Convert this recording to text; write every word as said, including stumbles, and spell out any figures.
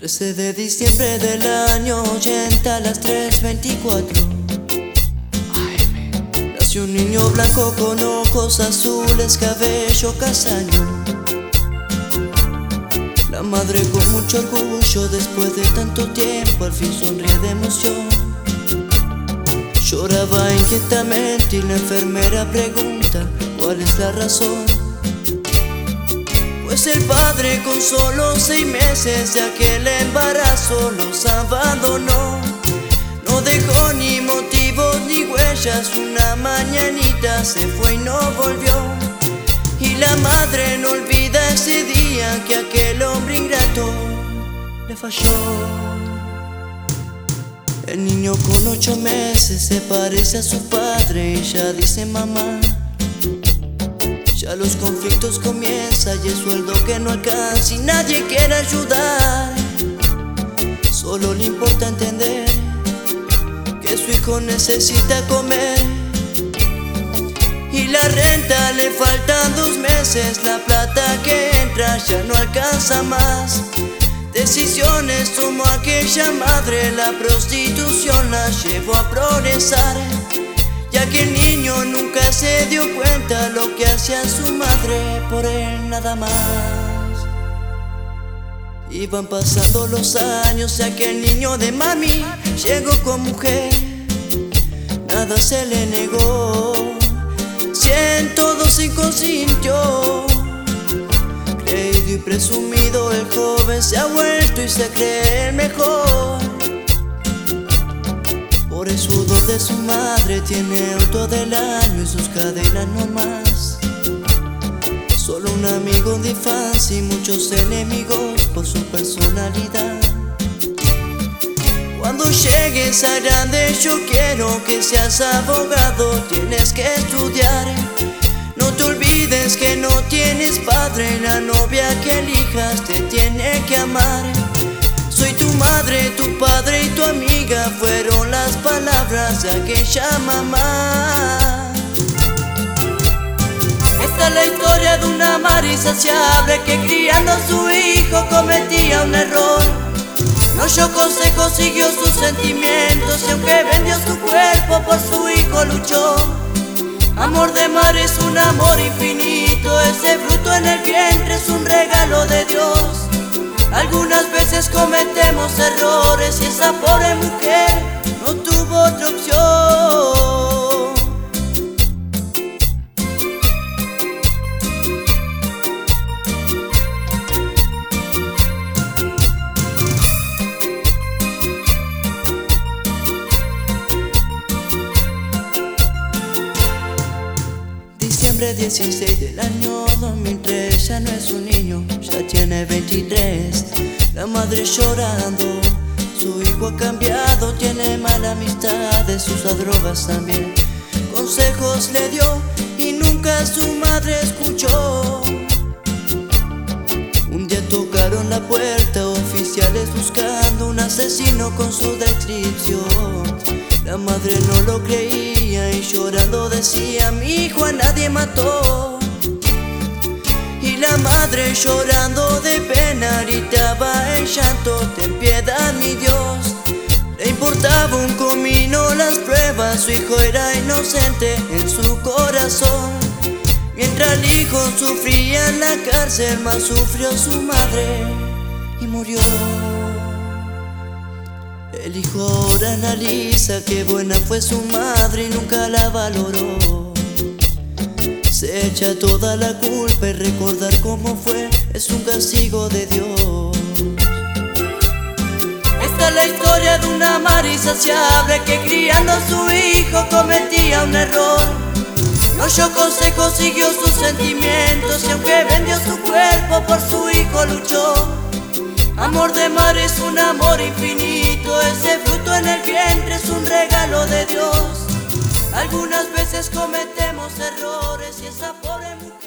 trece de diciembre del año ochenta a las tres veinticuatro nació un niño blanco con ojos azules, cabello castaño. La madre con mucho orgullo, después de tanto tiempo, al fin sonríe de emoción. Lloraba inquietamente y la enfermera pregunta cuál es la razón. Pues el padre con solo seis meses de aquel embarazo los abandonó. No dejó ni motivos ni huellas, una mañanita se fue y no volvió. Y la madre no olvida ese día que aquel hombre ingrato le falló. El niño con ocho meses se parece a su padre y ya dice mamá. Ya los conflictos comienzan y el sueldo que no alcanza y nadie quiere ayudar. Solo le importa entender que su hijo necesita comer. Y la renta le faltan dos meses, la plata que entra ya no alcanza más. Decisiones tomó aquella madre, la prostitución la llevó a progresar. Ya que el niño nunca se dio cuenta lo que hacía su madre por él nada más. Iban pasando los años y aquel niño de mami llegó con mujer. Nada se le negó, si en todo se consintió. Creído y presumido el joven se ha vuelto y se cree el mejor. Por el sudor de su madre tiene auto del año y sus cadenas no más. Solo un amigo de infancia y muchos enemigos por su personalidad. Cuando llegues a grande yo quiero que seas abogado, tienes que estudiar. No te olvides que no tienes padre, la novia que elijas te tiene que amar. Soy tu madre, tu padre y tu amiga, fueron las palabras de aquella mamá. Esta es la historia de una madre insaciable que criando a su hijo cometía un error. No oyó consejos, siguió sus sentimientos y aunque vendió su cuerpo por su hijo luchó. Amor de madre es un amor infinito, ese fruto en el vientre es un regalo de Dios. Algunas veces cometemos errores y esa pobre mujer no tuvo otra opción. Diciembre dieciséis del año dos mil tres, ya no es un niño, ya tiene veintitrés. La madre llorando, su hijo ha cambiado, tiene malas amistades, usa drogas también. Consejos le dio y nunca su madre escuchó. Un día tocaron la puerta, oficiales buscando un asesino con su descripción. La madre no lo creía y llorando decía: mi hijo a nadie mató. Y la madre llorando de pena gritaba en llanto: ten piedad mi Dios. Le importaba un comino las pruebas, su hijo era inocente en su corazón. Mientras el hijo sufría en la cárcel, más sufrió su madre y murió. El hijo ahora analiza qué buena fue su madre y nunca la valoró. Se echa toda la culpa y recordar cómo fue es un castigo de Dios. Esta es la historia de una madre insaciable que criando a su hijo cometía un error. No oyó consejos, siguió sus sentimientos y aunque vendió su cuerpo por su hijo luchó. Amor de madre es un amor infinito, ese fruto en el vientre es un regalo de Dios. Algunas veces cometemos errores y esa pobre mujer